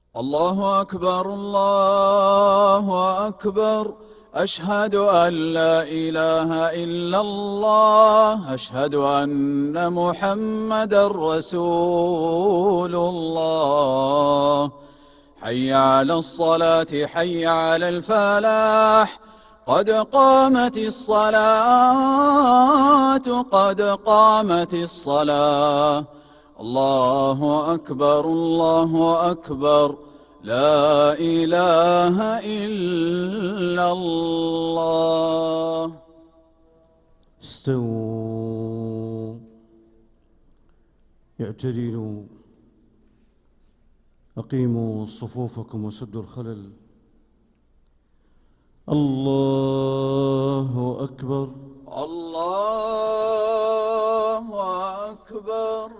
الله أكبر الله أكبر. أشهد أن لا إله إلا الله. أشهد أن محمدا رسول الله. حي على الصلاة حي على الفلاح. قد قامت الصلاة قد قامت الصلاة. الله أكبر الله أكبر. لا إله إلا الله. استووا، اعتدلوا، أقيموا صفوفكم وسدوا الخلل. الله أكبر الله أكبر.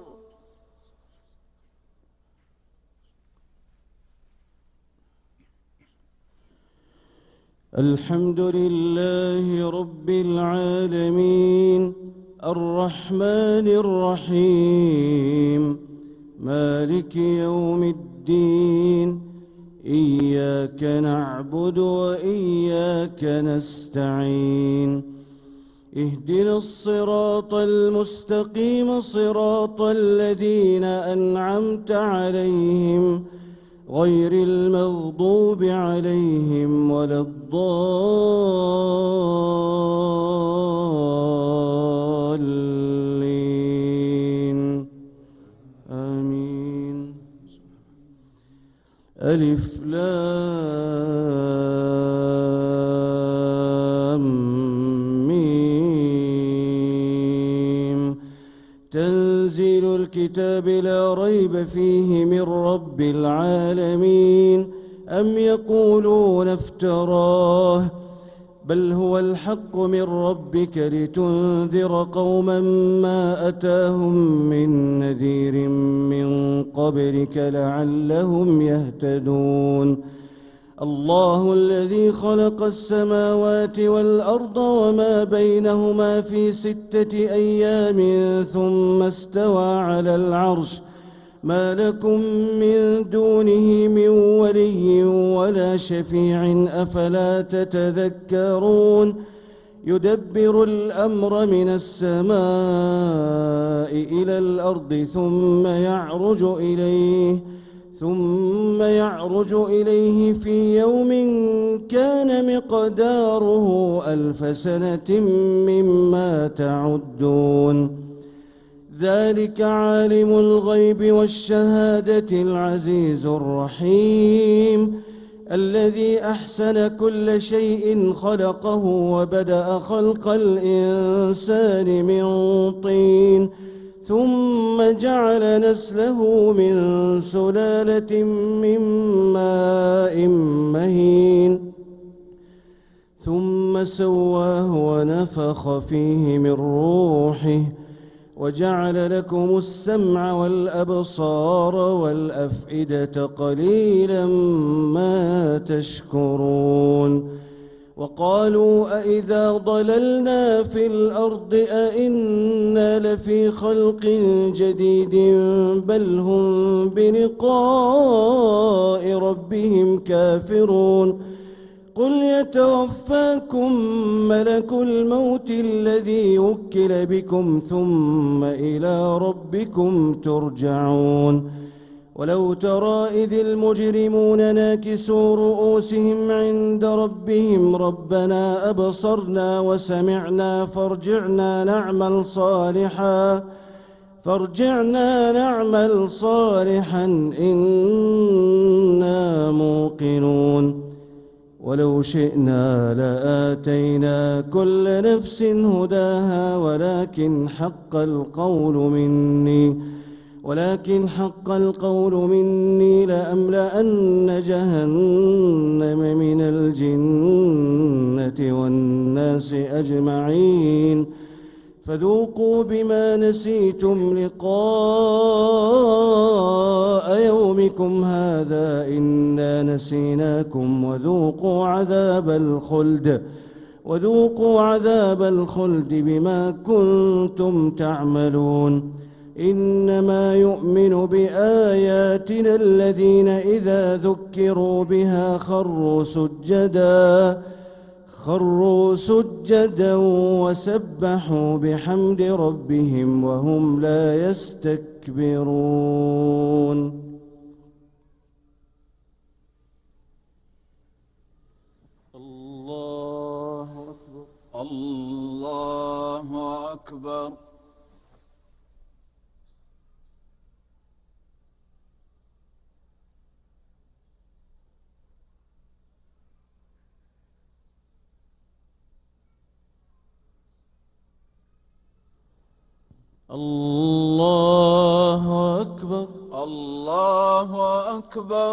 الحمد لله رب العالمين الرحمن الرحيم مالك يوم الدين. إياك نعبد وإياك نستعين. اهدنا الصراط المستقيم صراط الذين أنعمت عليهم غير المغضوب عليهم ولا الضالين. آمين. ألف لام ميم. تنزيل الكتاب لا ريب فيه من رب العالمين. أم يقولون افتراه بل هو الحق من ربك لتنذر قوما ما أتاهم من نذير من قبلك لعلهم يهتدون. الله الذي خلق السماوات والأرض وما بينهما في 6 أيام ثم استوى على العرش. ما لكم من دونه من ولي ولا شفيع أفلا تتذكرون. يدبر الأمر من السماء إلى الأرض ثم يعرج إليه في يوم كان مقداره 1000 سنة مما تعدون. ذلك عالم الغيب والشهادة العزيز الرحيم الذي أحسن كل شيء خلقه وبدأ خلق الإنسان من طين ثم جعل نسله من سلالة من ماء مهين ثم سواه ونفخ فيه من روحه وجعل لكم السمع والأبصار والأفئدة قليلا ما تشكرون. وقالوا أإذا ضللنا في الأرض أإنا لفي خلق جديد بل هم بلقاء ربهم كافرون. قل يتوفاكم ملك الموت الذي وكل بكم ثم إلى ربكم ترجعون. ولو ترى إذ المجرمون ناكسوا رؤوسهم عند ربهم ربنا أبصرنا وسمعنا فارجعنا نعمل صالحا إنا موقنون. ولو شئنا لآتينا كل نفس هداها ولكن حق القول مني لأملأن جهنم من الجنة والناس أجمعين. فذوقوا بما نسيتم لقاء يومكم هذا إنا نسيناكم وذوقوا عذاب الخلد بما كنتم تعملون. إنما يؤمن بآياتنا الذين إذا ذكروا بها خروا سجدا وسبحوا بحمد ربهم وهم لا يستكبرون. الله أكبر. الله أكبر. الله أكبر. الله أكبر.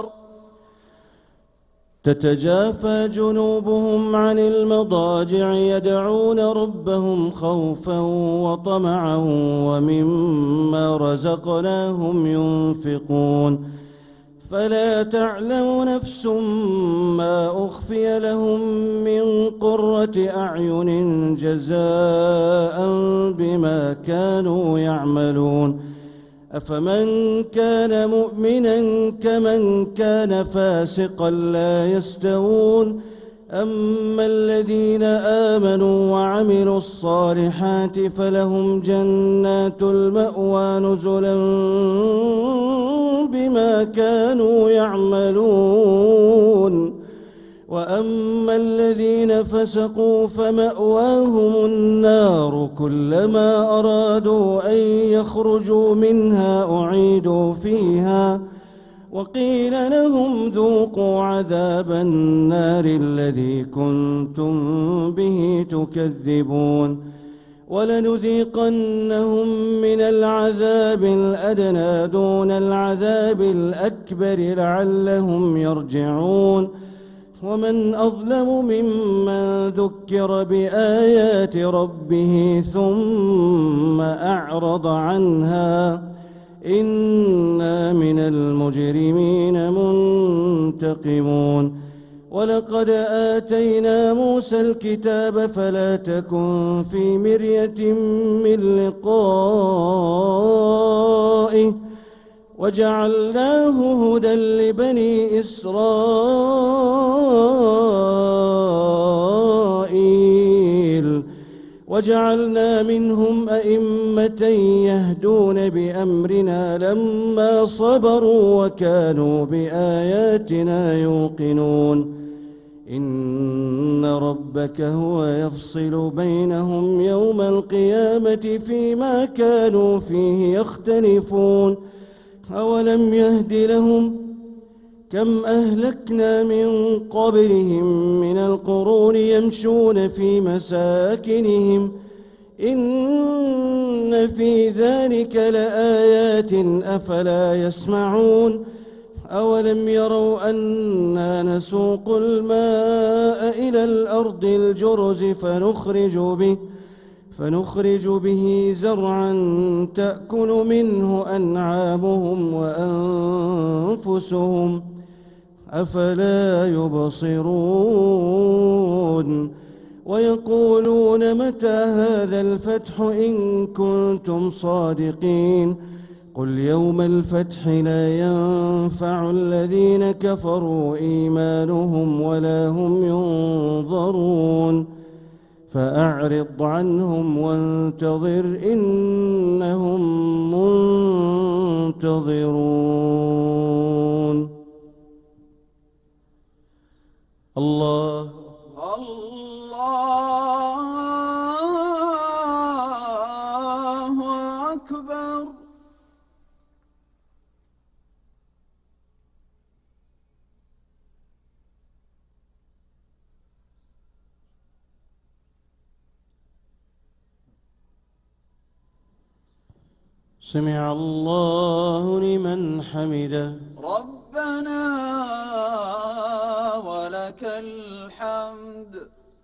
تتجافى جنوبهم عن المضاجع يدعون ربهم خوفا وطمعا ومما رزقناهم ينفقون فلا تعلم نفس ما أخفي لهم من قرة أعين جزاء بما كانوا يعملون أفمن كان مؤمنا كمن كان فاسقا لا يستوون أما الذين آمنوا وعملوا الصالحات فلهم جنات المأوى نزلا بما كانوا يعملون وأما الذين فسقوا فمأواهم النار كلما أرادوا أن يخرجوا منها أعيدوا فيها وقيل لهم ذوقوا عذاب النار الذي كنتم به تكذبون ولنذيقنهم من العذاب الأدنى دون العذاب الأكبر لعلهم يرجعون ومن أظلم ممن ذكر بآيات ربه ثم أعرض عنها إنا من المجرمين منتقمون ولقد آتينا موسى الكتاب فلا تكن في مرية من لقائه وجعلناه هدى لبني إسرائيل وجعلنا منهم أئمة يهدون بأمرنا لما صبروا وكانوا بآياتنا يوقنون إن ربك هو يفصل بينهم يوم القيامة فيما كانوا فيه يختلفون أولم يهد لهم كم أهلكنا من قبلهم من القرون يمشون في مساكنهم إن في ذلك لآيات أفلا يسمعون أولم يروا أنا نسوق الماء إلى الأرض الجرز فنخرج به زرعا تأكل منه أنعامهم وأنفسهم أفلا يبصرون ويقولون متى هذا الفتح إن كنتم صادقين قل يوم الفتح لا ينفع الذين كفروا إيمانهم ولا هم ينظرون فأعرض عنهم وانتظر إنهم منتظرون. الله أكبر. سمع الله لمن حمده ربنا ولك الحمد.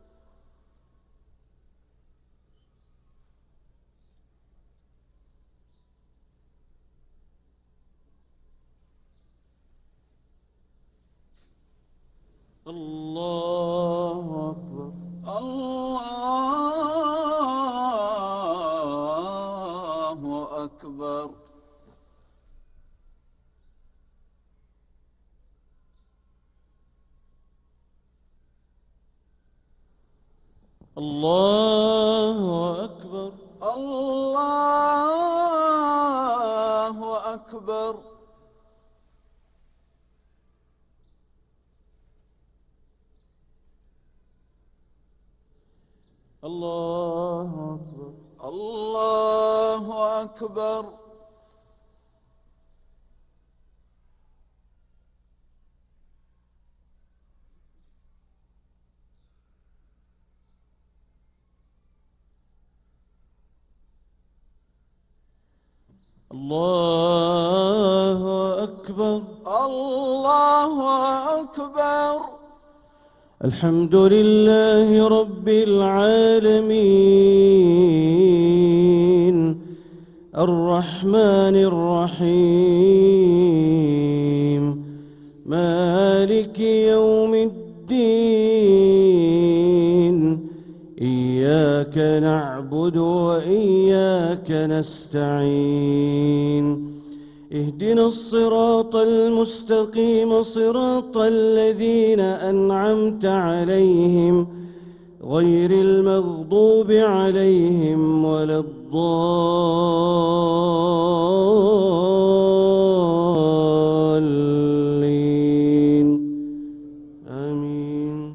الله أكبر. الله أكبر. الله أكبر. الله أكبر. الله أكبر. الله أكبر. الله أكبر. الله أكبر. الحمد لله رب العالمين الرحمن الرحيم مالك يوم الدين إياك نعبد وإياك نستعين اهدنا الصراط المستقيم صراط الذين أنعمت عليهم غير المغضوب عليهم ولا الضالين آمين.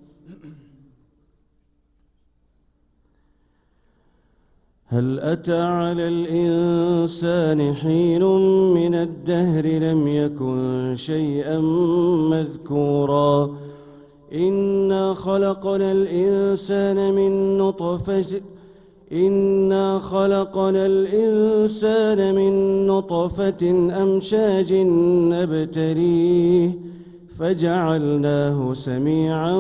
هل أتى على الإنسان حين من الدهر لم يكن شيئا مذكورا إنا خلقنا الإنسان من نطفة أمشاج نبتليه فجعلناه سميعا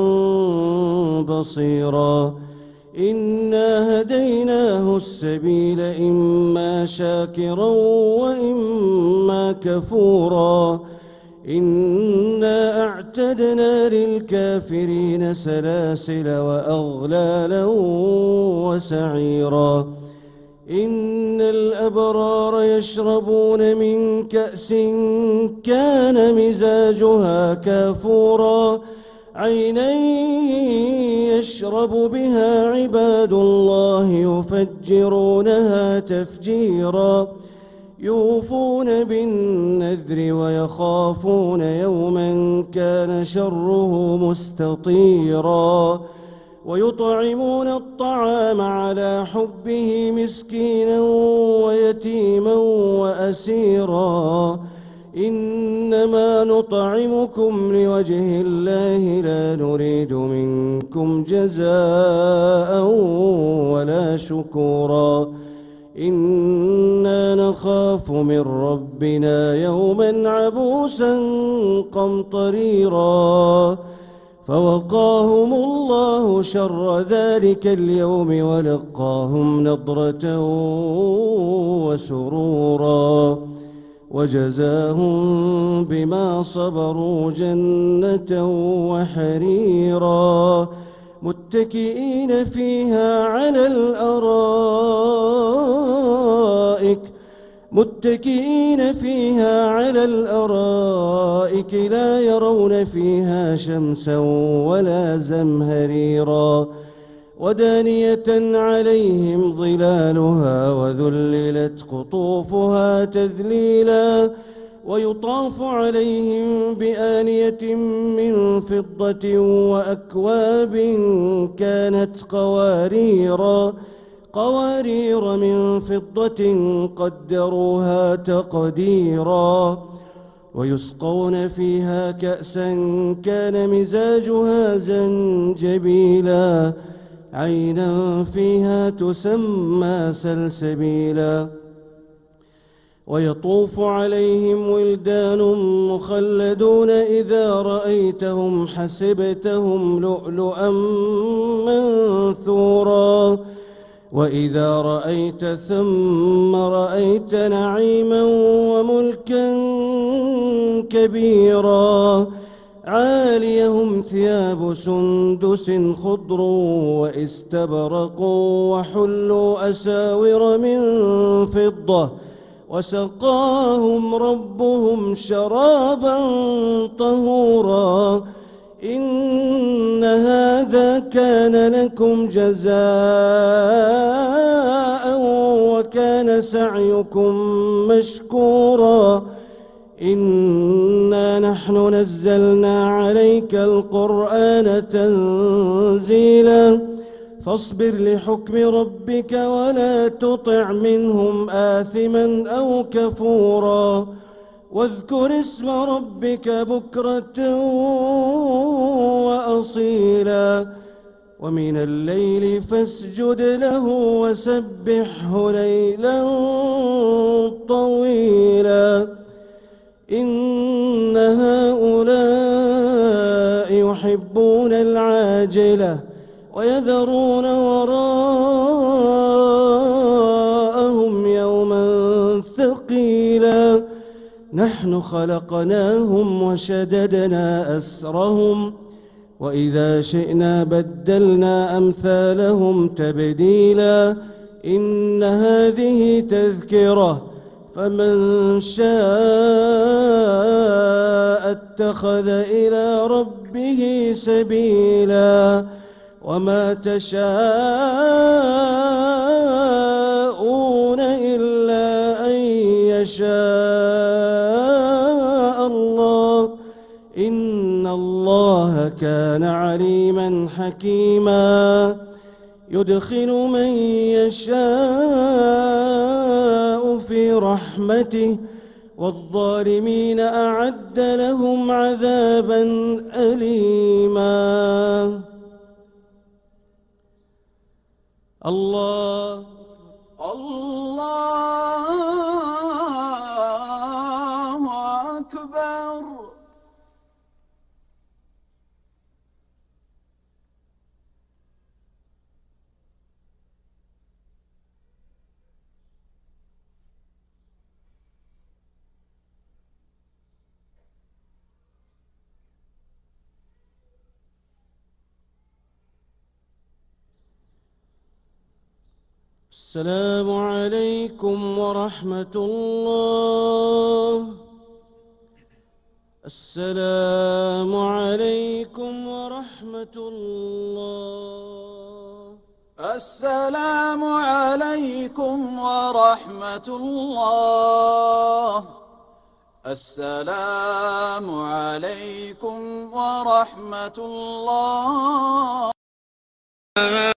بصيرا إنا هديناه السبيل إما شاكرا وإما كفورا إنا أعتدنا للكافرين سلاسل وأغلالا وسعيرا إن الأبرار يشربون من كأس كان مزاجها كافورا عينا يشرب بها عباد الله يفجرونها تفجيرا يوفون بالنذر ويخافون يوما كان شره مستطيرا ويطعمون الطعام على حبه مسكينا ويتيما وأسيرا إنما نطعمكم لوجه الله لا نريد منكم جزاء ولا شكورا إنا نخاف من ربنا يوما عبوسا قمطريرا فوقاهم الله شر ذلك اليوم ولقاهم نضرة وسرورا وجزاهم بما صبروا جنة وحريرا متكئين فيها على الأرائك لا يرون فيها شمسا ولا زمهريرا ودانية عليهم ظلالها وذللت قطوفها تذليلا ويطاف عليهم بآنية من فضة وأكواب كانت قوارير من فضة قدروها تقديرا ويسقون فيها كأسا كان مزاجها زنجبيلا عينا فيها تسمى سلسبيلا ويطوف عليهم ولدان مخلدون إذا رأيتهم حسبتهم لؤلؤا منثورا وإذا رأيت ثم رأيت نعيما وملكا كبيرا عاليهم ثياب سندس خضر واستبرق وحلوا أساور من فضة وسقاهم ربهم شرابا طهورا إن هذا كان لكم جزاء وكان سعيكم مشكورا إنا نحن نزلنا عليك القرآن تنزيلا فاصبر لحكم ربك ولا تطع منهم آثما أو كفورا واذكر اسم ربك بكرة وأصيلا ومن الليل فاسجد له وسبحه ليلا طويلا إن هؤلاء يحبون العاجلة ويذرون وراءهم يوما ثقيلا نحن خلقناهم وشددنا أسرهم وإذا شئنا بدلنا أمثالهم تبديلا إن هذه تذكرة فمن شاء اتخذ إلى ربه سبيلا وما تشاءون إلا أن يشاء الله إن الله كان عليما حكيما يدخل من يشاء في رحمته والظالمين أعد لهم عذابا أليما الله أكبر. السلام عليكم ورحمة الله. السلام عليكم ورحمة الله. السلام عليكم ورحمة الله. السلام عليكم ورحمة الله.